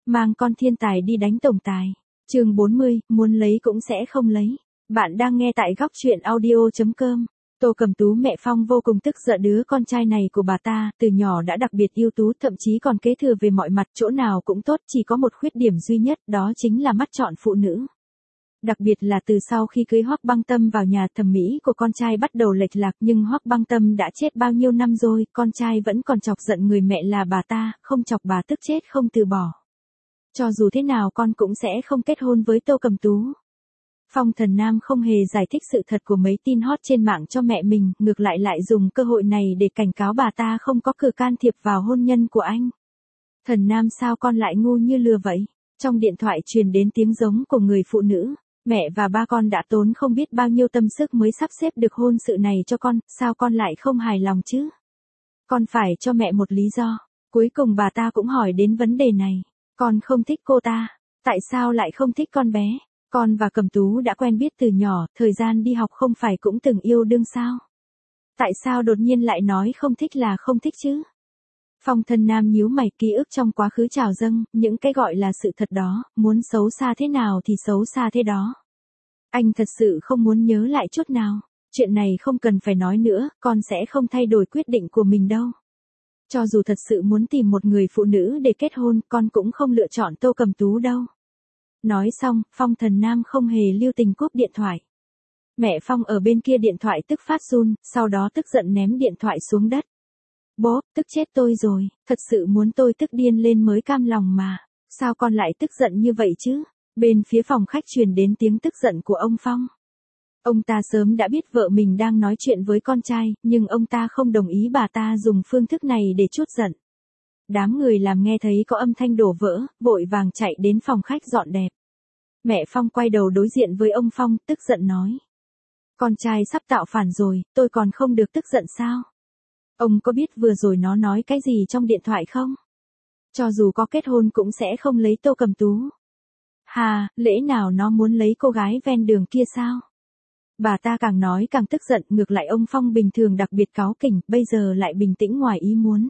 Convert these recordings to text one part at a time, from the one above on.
Mang con thiên tài đi đánh tổng tài. Chương 40, muốn lấy cũng sẽ không lấy. Bạn đang nghe tại góc truyện audio.com. Tô Cẩm Tú mẹ Phong vô cùng tức giận đứa con trai này của bà ta, từ nhỏ đã đặc biệt ưu tú, thậm chí còn kế thừa về mọi mặt, chỗ nào cũng tốt, chỉ có một khuyết điểm duy nhất, đó chính là mắt chọn phụ nữ. Đặc biệt là từ sau khi cưới Hoắc Băng Tâm vào nhà, thẩm mỹ của con trai bắt đầu lệch lạc, nhưng Hoắc Băng Tâm đã chết bao nhiêu năm rồi, con trai vẫn còn chọc giận người mẹ là bà ta, không chọc bà tức chết không từ bỏ. Cho dù thế nào con cũng sẽ không kết hôn với Tô Cẩm Tú. Phong Thần Nam không hề giải thích sự thật của mấy tin hot trên mạng cho mẹ mình, ngược lại dùng cơ hội này để cảnh cáo bà ta không có cử can thiệp vào hôn nhân của anh. Thần Nam, sao con lại ngu như lừa vậy? Trong điện thoại truyền đến tiếng giống của người phụ nữ. Mẹ và ba con đã tốn không biết bao nhiêu tâm sức mới sắp xếp được hôn sự này cho con, sao con lại không hài lòng chứ? Con phải cho mẹ một lý do. Cuối cùng bà ta cũng hỏi đến vấn đề này. Con không thích cô ta. Tại sao lại không thích con bé? Con và Cẩm Tú đã quen biết từ nhỏ, thời gian đi học không phải cũng từng yêu đương sao? Tại sao đột nhiên lại nói không thích là không thích chứ? Phong Thần Nam nhíu mày, ký ức trong quá khứ trào dâng, những cái gọi là sự thật đó, muốn xấu xa thế nào thì xấu xa thế đó. Anh thật sự không muốn nhớ lại chút nào. Chuyện này không cần phải nói nữa, con sẽ không thay đổi quyết định của mình đâu. Cho dù thật sự muốn tìm một người phụ nữ để kết hôn, con cũng không lựa chọn Tô Cẩm Tú đâu. Nói xong, Phong Thần Nam không hề lưu tình cúp điện thoại. Mẹ Phong ở bên kia điện thoại tức phát run, sau đó tức giận ném điện thoại xuống đất. Bố, tức chết tôi rồi, thật sự muốn tôi tức điên lên mới cam lòng mà. Sao con lại tức giận như vậy chứ? Bên phía phòng khách truyền đến tiếng tức giận của ông Phong. Ông ta sớm đã biết vợ mình đang nói chuyện với con trai, nhưng ông ta không đồng ý bà ta dùng phương thức này để trút giận. Đám người làm nghe thấy có âm thanh đổ vỡ, vội vàng chạy đến phòng khách dọn dẹp. Mẹ Phong quay đầu đối diện với ông Phong, tức giận nói. Con trai sắp tạo phản rồi, tôi còn không được tức giận sao? Ông có biết vừa rồi nó nói cái gì trong điện thoại không? Cho dù có kết hôn cũng sẽ không lấy Tô Cẩm Tú. Hà, lẽ nào nó muốn lấy cô gái ven đường kia sao? Bà ta càng nói càng tức giận, ngược lại ông Phong bình thường đặc biệt cáu kỉnh, bây giờ lại bình tĩnh ngoài ý muốn.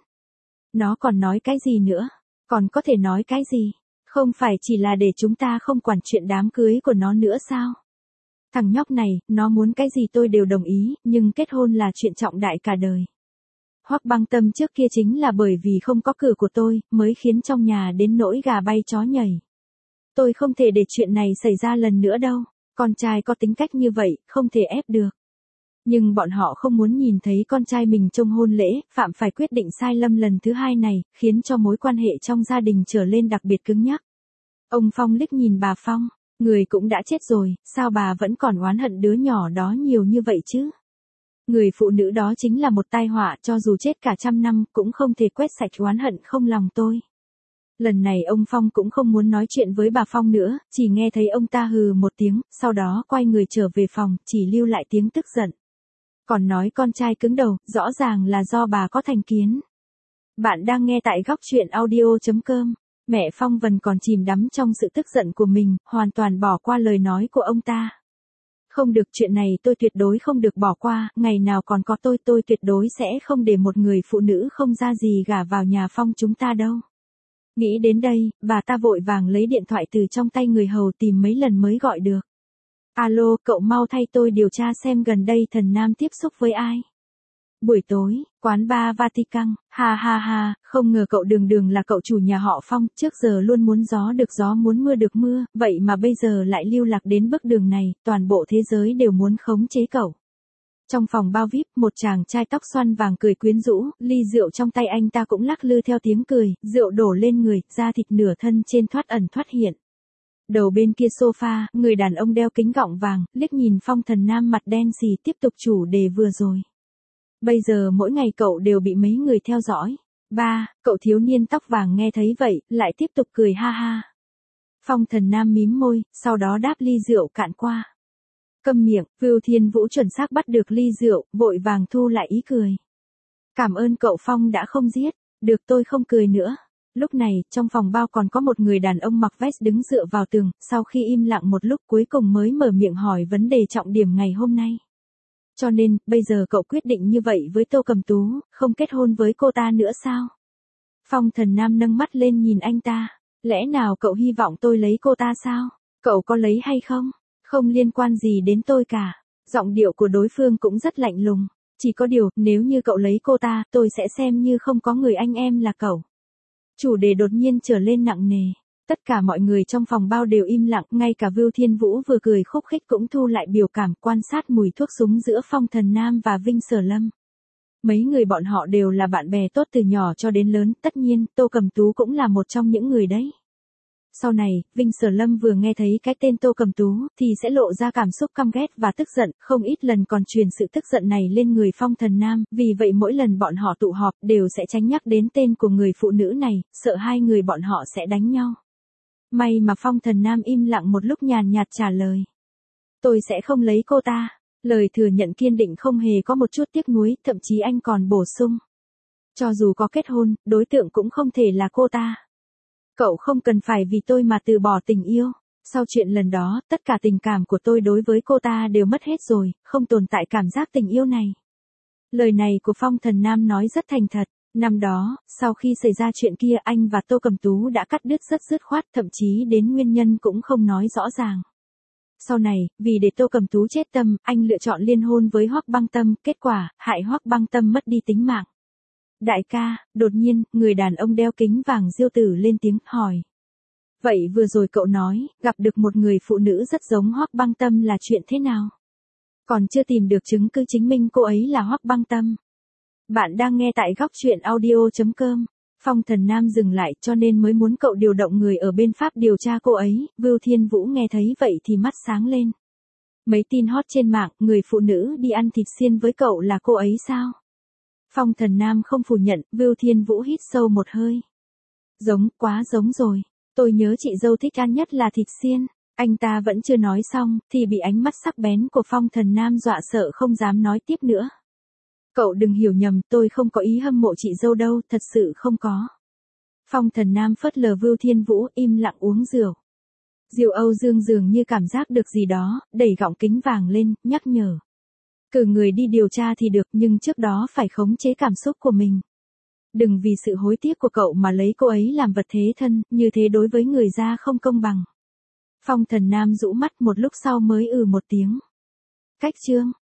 Nó còn nói cái gì nữa? Còn có thể nói cái gì? Không phải chỉ là để chúng ta không quản chuyện đám cưới của nó nữa sao? Thằng nhóc này, nó muốn cái gì tôi đều đồng ý, nhưng kết hôn là chuyện trọng đại cả đời. Hoắc Băng Tâm trước kia chính là bởi vì không có cử của tôi, mới khiến trong nhà đến nỗi gà bay chó nhảy. Tôi không thể để chuyện này xảy ra lần nữa đâu, con trai có tính cách như vậy, không thể ép được. Nhưng bọn họ không muốn nhìn thấy con trai mình trông hôn lễ, phạm phải quyết định sai lầm lần thứ hai này, khiến cho mối quan hệ trong gia đình trở lên đặc biệt cứng nhắc. Ông Phong liếc nhìn bà Phong, người cũng đã chết rồi, sao bà vẫn còn oán hận đứa nhỏ đó nhiều như vậy chứ? Người phụ nữ đó chính là một tai họa, cho dù chết cả 100 năm, cũng không thể quét sạch oán hận không lòng tôi. Lần này ông Phong cũng không muốn nói chuyện với bà Phong nữa, chỉ nghe thấy ông ta hừ một tiếng, sau đó quay người trở về phòng, chỉ lưu lại tiếng tức giận. Còn nói con trai cứng đầu, rõ ràng là do bà có thành kiến. Bạn đang nghe tại góc truyện audio.com. Mẹ Phong Vân còn chìm đắm trong sự tức giận của mình, hoàn toàn bỏ qua lời nói của ông ta. Không được, chuyện này tôi tuyệt đối không được bỏ qua, ngày nào còn có tôi tuyệt đối sẽ không để một người phụ nữ không ra gì gả vào nhà Phong chúng ta đâu. Nghĩ đến đây, bà ta vội vàng lấy điện thoại từ trong tay người hầu tìm mấy lần mới gọi được. Alo, cậu mau thay tôi điều tra xem gần đây Thần Nam tiếp xúc với ai. Buổi tối, quán bar Vatican, ha ha ha, không ngờ cậu đường là cậu chủ nhà họ Phong, trước giờ luôn muốn gió được gió muốn mưa được mưa, vậy mà bây giờ lại lưu lạc đến bước đường này, toàn bộ thế giới đều muốn khống chế cậu. Trong phòng bao VIP, một chàng trai tóc xoăn vàng cười quyến rũ, ly rượu trong tay anh ta cũng lắc lư theo tiếng cười, rượu đổ lên người, da thịt nửa thân trên thoát ẩn thoát hiện. Đầu bên kia sofa, người đàn ông đeo kính gọng vàng, liếc nhìn Phong Thần Nam mặt đen xì tiếp tục chủ đề vừa rồi. Bây giờ mỗi ngày cậu đều bị mấy người theo dõi. Ba, cậu thiếu niên tóc vàng nghe thấy vậy, lại tiếp tục cười ha ha. Phong Thần Nam mím môi, sau đó đáp ly rượu cạn qua. Câm miệng, Vưu Thiên Vũ chuẩn xác bắt được ly rượu, vội vàng thu lại ý cười. Cảm ơn cậu Phong đã không giết, được tôi không cười nữa. Lúc này, trong phòng bao còn có một người đàn ông mặc vest đứng dựa vào tường, sau khi im lặng một lúc cuối cùng mới mở miệng hỏi vấn đề trọng điểm ngày hôm nay. Cho nên, bây giờ cậu quyết định như vậy với Tô Cẩm Tú, không kết hôn với cô ta nữa sao? Phong Thần Nam nâng mắt lên nhìn anh ta. Lẽ nào cậu hy vọng tôi lấy cô ta sao? Cậu có lấy hay không? Không liên quan gì đến tôi cả. Giọng điệu của đối phương cũng rất lạnh lùng. Chỉ có điều, nếu như cậu lấy cô ta, tôi sẽ xem như không có người anh em là cậu. Chủ đề đột nhiên trở lên nặng nề. Tất cả mọi người trong phòng bao đều im lặng, ngay cả Vưu Thiên Vũ vừa cười khúc khích cũng thu lại biểu cảm, quan sát mùi thuốc súng giữa Phong Thần Nam và Vinh Sở Lâm. Mấy người bọn họ đều là bạn bè tốt từ nhỏ cho đến lớn, tất nhiên, Tô Cẩm Tú cũng là một trong những người đấy. Sau này, Vinh Sở Lâm vừa nghe thấy cái tên Tô Cẩm Tú, thì sẽ lộ ra cảm xúc căm ghét và tức giận, không ít lần còn truyền sự tức giận này lên người Phong Thần Nam, vì vậy mỗi lần bọn họ tụ họp đều sẽ tránh nhắc đến tên của người phụ nữ này, sợ hai người bọn họ sẽ đánh nhau. May mà Phong Thần Nam im lặng một lúc nhàn nhạt trả lời. Tôi sẽ không lấy cô ta. Lời thừa nhận kiên định không hề có một chút tiếc nuối, thậm chí anh còn bổ sung. Cho dù có kết hôn, đối tượng cũng không thể là cô ta. Cậu không cần phải vì tôi mà từ bỏ tình yêu. Sau chuyện lần đó, tất cả tình cảm của tôi đối với cô ta đều mất hết rồi, không tồn tại cảm giác tình yêu này. Lời này của Phong Thần Nam nói rất thành thật. Năm đó, sau khi xảy ra chuyện kia anh và Tô Cẩm Tú đã cắt đứt rất dứt khoát, thậm chí đến nguyên nhân cũng không nói rõ ràng. Sau này, vì để Tô Cẩm Tú chết tâm, anh lựa chọn liên hôn với Hoắc Băng Tâm, kết quả, hại Hoắc Băng Tâm mất đi tính mạng. Đại ca, đột nhiên, người đàn ông đeo kính vàng Diêu Tử lên tiếng, hỏi. Vậy vừa rồi cậu nói, gặp được một người phụ nữ rất giống Hoắc Băng Tâm là chuyện thế nào? Còn chưa tìm được chứng cứ chứng minh cô ấy là Hoắc Băng Tâm. Bạn đang nghe tại góc truyện audio.com. Phong Thần Nam dừng lại cho nên mới muốn cậu điều động người ở bên Pháp điều tra cô ấy, Vưu Thiên Vũ nghe thấy vậy thì mắt sáng lên. Mấy tin hot trên mạng, người phụ nữ đi ăn thịt xiên với cậu là cô ấy sao? Phong Thần Nam không phủ nhận, Vưu Thiên Vũ hít sâu một hơi. Giống, quá giống rồi. Tôi nhớ chị dâu thích ăn nhất là thịt xiên. Anh ta vẫn chưa nói xong, thì bị ánh mắt sắc bén của Phong Thần Nam dọa sợ không dám nói tiếp nữa. Cậu đừng hiểu nhầm, tôi không có ý hâm mộ chị dâu đâu, thật sự không có. Phong Thần Nam phớt lờ Vưu Thiên Vũ, im lặng uống rượu. Diêu Âu Dương dường như cảm giác được gì đó, đẩy gọng kính vàng lên, nhắc nhở. Cử người đi điều tra thì được, nhưng trước đó phải khống chế cảm xúc của mình. Đừng vì sự hối tiếc của cậu mà lấy cô ấy làm vật thế thân, như thế đối với người ra không công bằng. Phong Thần Nam rũ mắt một lúc sau mới một tiếng. Cách chương.